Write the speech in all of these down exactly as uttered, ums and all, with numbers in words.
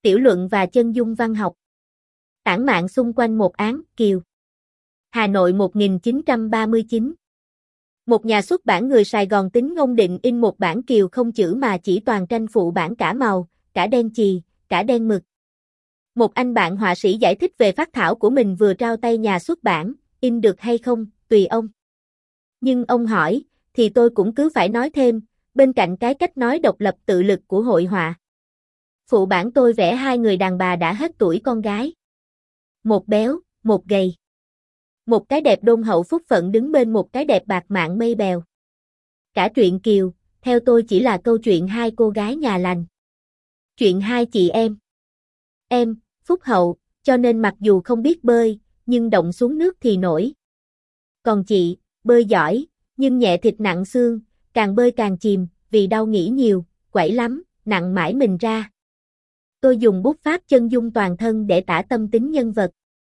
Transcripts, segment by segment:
Tiểu luận và chân dung văn học. Tản mạn xung quanh một án, Kiều. Hà Nội một nghìn chín trăm ba mươi chín. Một nhà xuất bản người Sài Gòn tính ngông định in một bản Kiều không chữ mà chỉ toàn tranh phụ bản cả màu, cả đen chì, cả đen mực. Một anh bạn họa sĩ giải thích về phác thảo của mình vừa trao tay nhà xuất bản, in được hay không, tùy ông. Nhưng ông hỏi, thì tôi cũng cứ phải nói thêm, bên cạnh cái cách nói độc lập tự lực của hội họa. Phụ bản tôi vẽ hai người đàn bà đã hết tuổi con gái. Một béo, một gầy. Một cái đẹp đôn hậu phúc phận đứng bên một cái đẹp bạc mạng mây bèo. Cả truyện Kiều, theo tôi chỉ là câu chuyện hai cô gái nhà lành. Chuyện hai chị em. Em, phúc hậu, cho nên mặc dù không biết bơi, nhưng động xuống nước thì nổi. Còn chị, bơi giỏi, nhưng nhẹ thịt nặng xương, càng bơi càng chìm, vì đau nghĩ nhiều, quẩy lắm, nặng mãi mình ra. Tôi dùng bút pháp chân dung toàn thân để tả tâm tính nhân vật.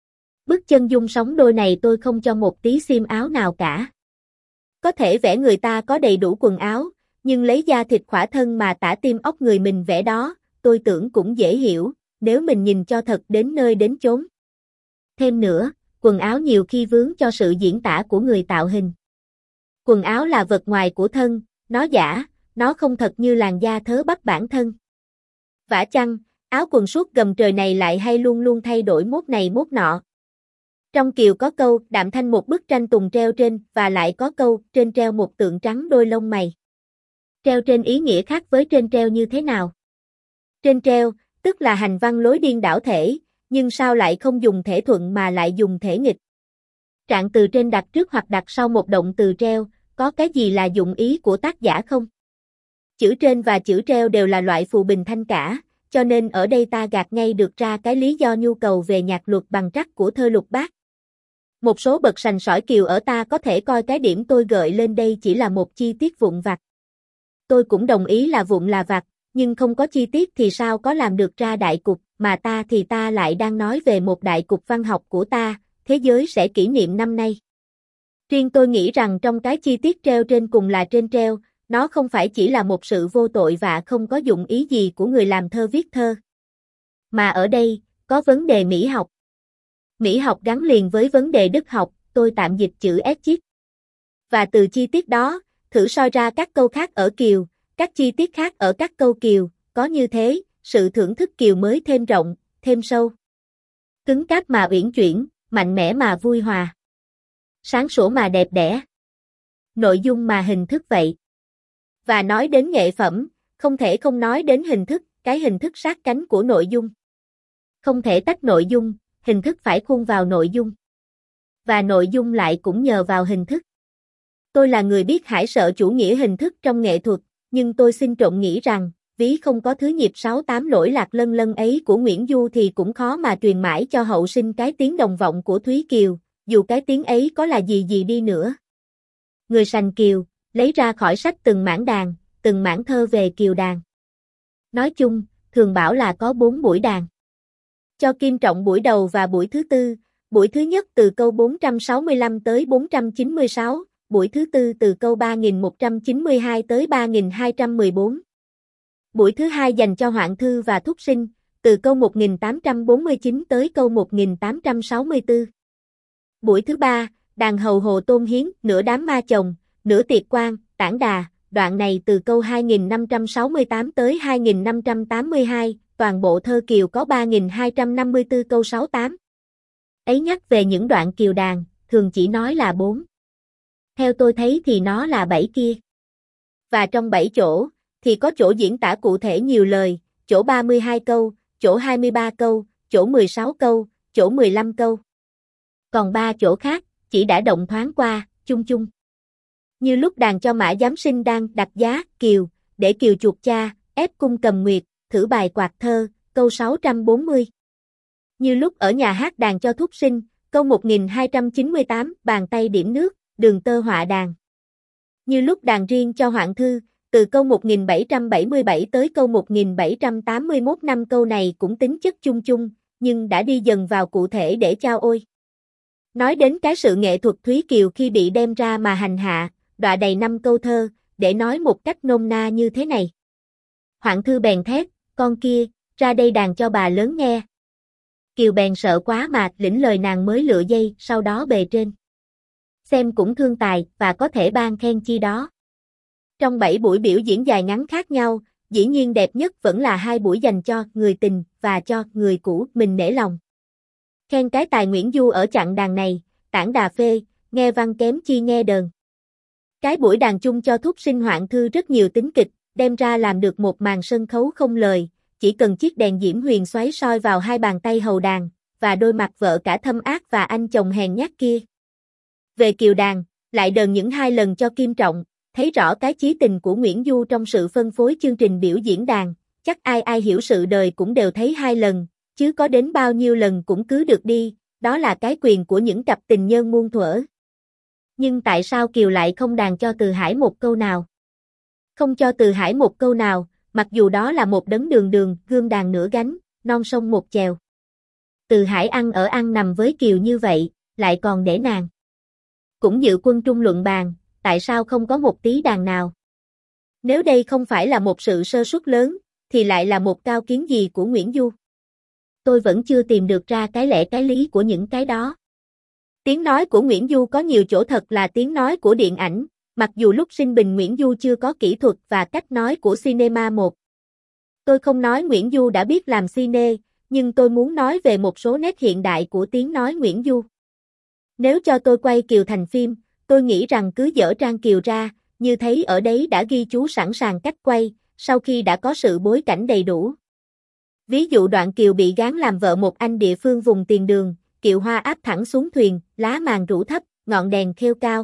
Bức chân dung sống đôi này tôi không cho một tí xiêm áo nào cả. Có thể vẽ người ta có đầy đủ quần áo, nhưng lấy da thịt khỏa thân mà tả tim óc người mình vẽ đó, tôi tưởng cũng dễ hiểu, nếu mình nhìn cho thật đến nơi đến chốn. Thêm nữa, quần áo nhiều khi vướng cho sự diễn tả của người tạo hình. Quần áo là vật ngoài của thân, nó giả, nó không thật như làn da thớ bắp bản thân. Vả chăng, áo quần suốt gầm trời này lại hay luôn luôn thay đổi mốt này mốt nọ. Trong Kiều có câu đạm thanh một bức tranh tùng treo trên và lại có câu trên treo một tượng trắng đôi lông mày. Treo trên ý nghĩa khác với trên treo như thế nào? Trên treo, tức là hành văn lối điên đảo thể, nhưng sao lại không dùng thể thuận mà lại dùng thể nghịch? Trạng từ trên đặt trước hoặc đặt sau một động từ treo, có cái gì là dụng ý của tác giả không? Chữ trên và chữ treo đều là loại phù bình thanh cả, cho nên ở đây ta gạt ngay được ra cái lý do nhu cầu về nhạc luật bằng trắc của thơ Lục Bát. Một số bậc sành sỏi Kiều ở ta có thể coi cái điểm tôi gợi lên đây chỉ là một chi tiết vụn vặt. Tôi cũng đồng ý là vụn là vặt, nhưng không có chi tiết thì sao có làm được ra đại cục, mà ta thì ta lại đang nói về một đại cục văn học của ta, thế giới sẽ kỷ niệm năm nay. Riêng tôi nghĩ rằng trong cái chi tiết treo trên cùng là trên treo, nó không phải chỉ là một sự vô tội và không có dụng ý gì của người làm thơ viết thơ. Mà ở đây, có vấn đề mỹ học. Mỹ học gắn liền với vấn đề đức học, tôi tạm dịch chữ S chít. Và từ chi tiết đó, thử soi ra các câu khác ở Kiều, các chi tiết khác ở các câu Kiều, có như thế, sự thưởng thức Kiều mới thêm rộng, thêm sâu. Cứng cáp mà uyển chuyển, mạnh mẽ mà vui hòa. Sáng sủa mà đẹp đẽ. Nội dung mà hình thức vậy. Và nói đến nghệ phẩm, không thể không nói đến hình thức, cái hình thức sát cánh của nội dung. Không thể tách nội dung, hình thức phải khuôn vào nội dung. Và nội dung lại cũng nhờ vào hình thức. Tôi là người biết hải sợ chủ nghĩa hình thức trong nghệ thuật, nhưng tôi xin trộm nghĩ rằng, ví không có thứ nhịp sáu tám lỗi lạc lân lân ấy của Nguyễn Du thì cũng khó mà truyền mãi cho hậu sinh cái tiếng đồng vọng của Thúy Kiều, dù cái tiếng ấy có là gì gì đi nữa. Người sành Kiều, lấy ra khỏi sách từng mảng đàn, từng mảng thơ về Kiều đàn. Nói chung, thường bảo là có bốn buổi đàn. Cho kim trọng buổi đầu và buổi thứ tư, buổi thứ nhất từ câu bốn trăm sáu mươi lăm tới bốn trăm chín mươi sáu, buổi thứ tư từ câu ba nghìn một trăm chín mươi hai tới ba nghìn hai trăm mười bốn. Buổi thứ hai dành cho hoạn thư và thúc sinh, từ câu một nghìn tám trăm bốn mươi chín tới câu một nghìn tám trăm sáu mươi tư. Buổi thứ ba, đàn hầu Hồ Tôn Hiến, nửa đám ma chồng, nửa tiệc quan, tản đà, đoạn này từ câu hai nghìn năm trăm sáu mươi tám tới hai nghìn năm trăm tám mươi hai, toàn bộ thơ Kiều có ba nghìn hai trăm năm mươi tư câu sáu tám. Ấy nhắc về những đoạn Kiều đàn, thường chỉ nói là bốn. Theo tôi thấy thì nó là bảy kia. Và trong bảy chỗ, thì có chỗ diễn tả cụ thể nhiều lời, chỗ ba mươi hai câu, chỗ hai mươi ba câu, chỗ mười sáu câu, chỗ mười lăm câu. Còn ba chỗ khác, chỉ đã động thoáng qua, chung chung. Như lúc đàn cho Mã Giám Sinh đang đặt giá, Kiều, để Kiều chuộc cha, ép cung cầm nguyệt, thử bài quạt thơ, câu sáu trăm bốn mươi. Như lúc ở nhà hát đàn cho thúc sinh, câu một nghìn hai trăm chín mươi tám, bàn tay điểm nước, đường tơ họa đàn. Như lúc đàn riêng cho hoạn thư, từ câu một nghìn bảy trăm bảy mươi bảy tới câu một nghìn bảy trăm tám mươi mốt, năm câu này cũng tính chất chung chung, nhưng đã đi dần vào cụ thể để chao ôi. Nói đến cái sự nghệ thuật Thúy Kiều khi bị đem ra mà hành hạ, đọa đầy năm câu thơ, để nói một cách nôm na như thế này. Hoạn thư bèn thét, con kia, ra đây đàn cho bà lớn nghe. Kiều bèn sợ quá mà lĩnh lời nàng mới lựa dây, sau đó bề trên. Xem cũng thương tài, và có thể ban khen chi đó. Trong bảy buổi biểu diễn dài ngắn khác nhau, dĩ nhiên đẹp nhất vẫn là hai buổi dành cho người tình và cho người cũ mình nể lòng. Khen cái tài Nguyễn Du ở chặng đàn này, tản đà phê, nghe văn kém chi nghe đờn. Cái buổi đàn chung cho Thúc Sinh Hoạn Thư rất nhiều tính kịch, đem ra làm được một màn sân khấu không lời, chỉ cần chiếc đèn diễm huyền xoáy soi vào hai bàn tay hầu đàn, và đôi mặt vợ cả thâm ác và anh chồng hèn nhát kia. Về Kiều đàn, lại đờn những hai lần cho Kim Trọng, thấy rõ cái chí tình của Nguyễn Du trong sự phân phối chương trình biểu diễn đàn, chắc ai ai hiểu sự đời cũng đều thấy hai lần, chứ có đến bao nhiêu lần cũng cứ được đi, đó là cái quyền của những cặp tình nhân muôn thuở. Nhưng tại sao Kiều lại không đàn cho Từ Hải một câu nào? Không cho Từ Hải một câu nào, mặc dù đó là một đấng đường đường, gươm đàn nửa gánh, non sông một chèo. Từ Hải ăn ở ăn nằm với Kiều như vậy, lại còn để nàng. Cũng dự quân trung luận bàn, tại sao không có một tí đàn nào? Nếu đây không phải là một sự sơ suất lớn, thì lại là một cao kiến gì của Nguyễn Du? Tôi vẫn chưa tìm được ra cái lẽ cái lý của những cái đó. Tiếng nói của Nguyễn Du có nhiều chỗ thật là tiếng nói của điện ảnh, mặc dù lúc sinh bình Nguyễn Du chưa có kỹ thuật và cách nói của cinema một. Tôi không nói Nguyễn Du đã biết làm cine, nhưng tôi muốn nói về một số nét hiện đại của tiếng nói Nguyễn Du. Nếu cho tôi quay Kiều thành phim, tôi nghĩ rằng cứ dở trang Kiều ra, như thấy ở đấy đã ghi chú sẵn sàng cách quay, sau khi đã có sự bối cảnh đầy đủ. Ví dụ đoạn Kiều bị gán làm vợ một anh địa phương vùng tiền đường, kiệu hoa áp thẳng xuống thuyền, lá màn rủ thấp, ngọn đèn khêu cao.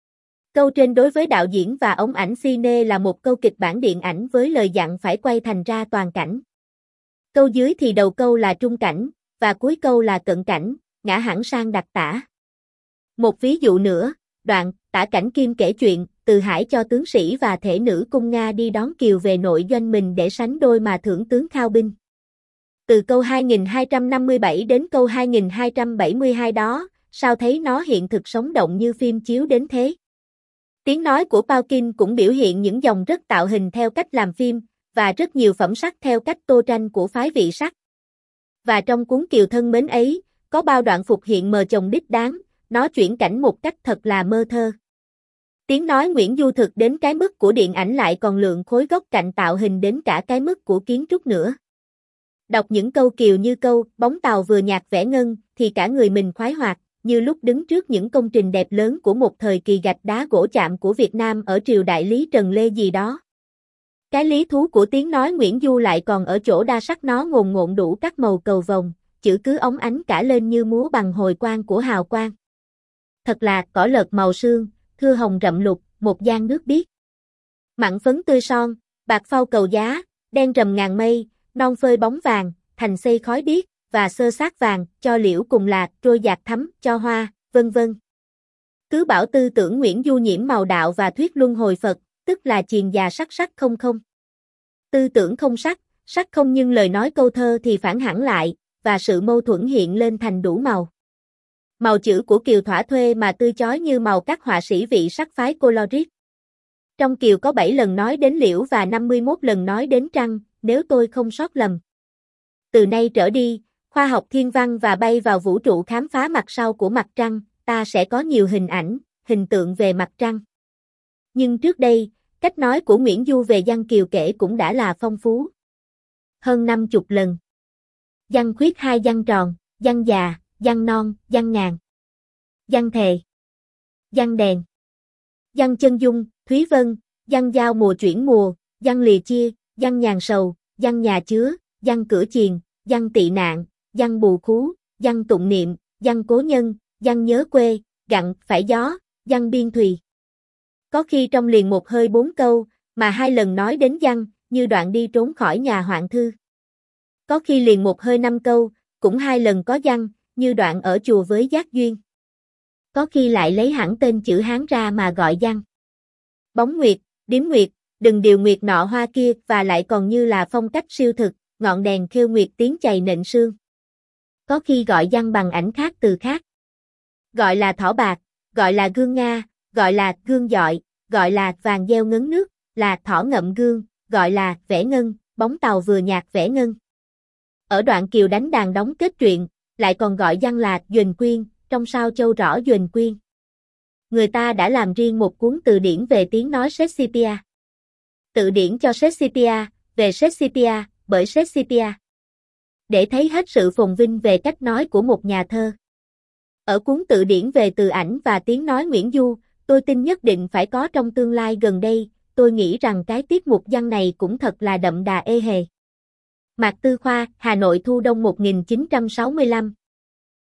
Câu trên đối với đạo diễn và ống ảnh cine là một câu kịch bản điện ảnh với lời dặn phải quay thành ra toàn cảnh. Câu dưới thì đầu câu là trung cảnh, và cuối câu là cận cảnh, ngã hẳn sang đặc tả. Một ví dụ nữa, đoạn tả cảnh Kim kể chuyện, Từ Hải cho tướng sĩ và thể nữ cung Nga đi đón Kiều về nội doanh mình để sánh đôi mà thưởng tướng khao binh. Từ câu hai nghìn hai trăm năm mươi bảy đến câu hai nghìn hai trăm bảy mươi hai đó, sao thấy nó hiện thực sống động như phim chiếu đến thế? Tiếng nói của Pao Kim cũng biểu hiện những dòng rất tạo hình theo cách làm phim, và rất nhiều phẩm sắc theo cách tô tranh của phái vị sắc. Và trong cuốn Kiều thân mến ấy, có bao đoạn phục hiện mờ chồng đích đáng, nó chuyển cảnh một cách thật là mơ thơ. Tiếng nói Nguyễn Du thực đến cái mức của điện ảnh lại còn lượng khối góc cạnh tạo hình đến cả cái mức của kiến trúc nữa. Đọc những câu Kiều như câu, bóng tàu vừa nhạt vẽ ngân, thì cả người mình khoái hoạt, như lúc đứng trước những công trình đẹp lớn của một thời kỳ gạch đá gỗ chạm của Việt Nam ở triều đại Lý Trần Lê gì đó. Cái lý thú của tiếng nói Nguyễn Du lại còn ở chỗ đa sắc nó ngồn ngộn đủ các màu cầu vồng, chữ cứ óng ánh cả lên như múa bằng hồi quang của hào quang. Thật là cỏ lợt màu sương, thưa hồng rậm lục, một giang nước biếc. Mặn phấn tươi son, bạc phao cầu giá, đen rầm ngàn mây, non phơi bóng vàng, thành xây khói biếc, và sơ sát vàng, cho liễu cùng lạc, trôi dạt thắm, cho hoa, vân vân. Cứ bảo tư tưởng Nguyễn Du nhiễm màu đạo và thuyết luân hồi Phật, tức là chiền già sắc sắc không không. Tư tưởng không sắc, sắc không nhưng lời nói câu thơ thì phản hẳn lại, và sự mâu thuẫn hiện lên thành đủ màu. Màu chữ của Kiều thỏa thuê mà tươi chói như màu các họa sĩ vị sắc phái colorit. Trong Kiều có bảy lần nói đến liễu và năm mươi mốt lần nói đến trăng, nếu tôi không sót lầm. Từ nay trở đi, khoa học thiên văn và bay vào vũ trụ khám phá mặt sau của mặt trăng, ta sẽ có nhiều hình ảnh, hình tượng về mặt trăng. Nhưng trước đây, cách nói của Nguyễn Du về văn Kiều kể cũng đã là phong phú. Hơn năm chục lần. Văn khuyết hai văn tròn, văn già, văn non, văn ngàn. Văn thề. Văn đèn. Văn chân dung, Thúy Vân, văn giao mùa chuyển mùa, văn lìa chia, văn nhàn sầu, văn nhà chứa, văn cửa chiền, văn tị nạn, văn bù khú, văn tụng niệm, văn cố nhân, văn nhớ quê, gặn, phải gió, văn biên thùy. Có khi trong liền một hơi bốn câu, mà hai lần nói đến văn, như đoạn đi trốn khỏi nhà hoạn thư. Có khi liền một hơi năm câu, cũng hai lần có văn, như đoạn ở chùa với Giác Duyên. Có khi lại lấy hẳn tên chữ Hán ra mà gọi văn. Bóng nguyệt, điếm nguyệt, đừng điều nguyệt nọ hoa kia, và lại còn như là phong cách siêu thực, ngọn đèn khêu nguyệt tiếng chày nện sương. Có khi gọi văn bằng ảnh khác từ khác. Gọi là thỏ bạc, gọi là gương Nga, gọi là gương dọi, gọi là vàng gieo ngấn nước, là thỏ ngậm gương, gọi là vẽ ngân, bóng tàu vừa nhạt vẽ ngân. Ở đoạn Kiều đánh đàn đóng kết truyện, lại còn gọi văn là Duềnh Quyên, trong sao châu rõ Duềnh Quyên. Người ta đã làm riêng một cuốn từ điển về tiếng nói Shakespeare. Từ điển cho Shakespeare, về Shakespeare, bởi Shakespeare. Để thấy hết sự phồn vinh về cách nói của một nhà thơ. Ở cuốn tự điển về từ ảnh và tiếng nói Nguyễn Du, tôi tin nhất định phải có trong tương lai gần đây, tôi nghĩ rằng cái tiết mục văn này cũng thật là đậm đà ê hề. Mạc Tư Khoa, Hà Nội thu đông một nghìn chín trăm sáu mươi lăm.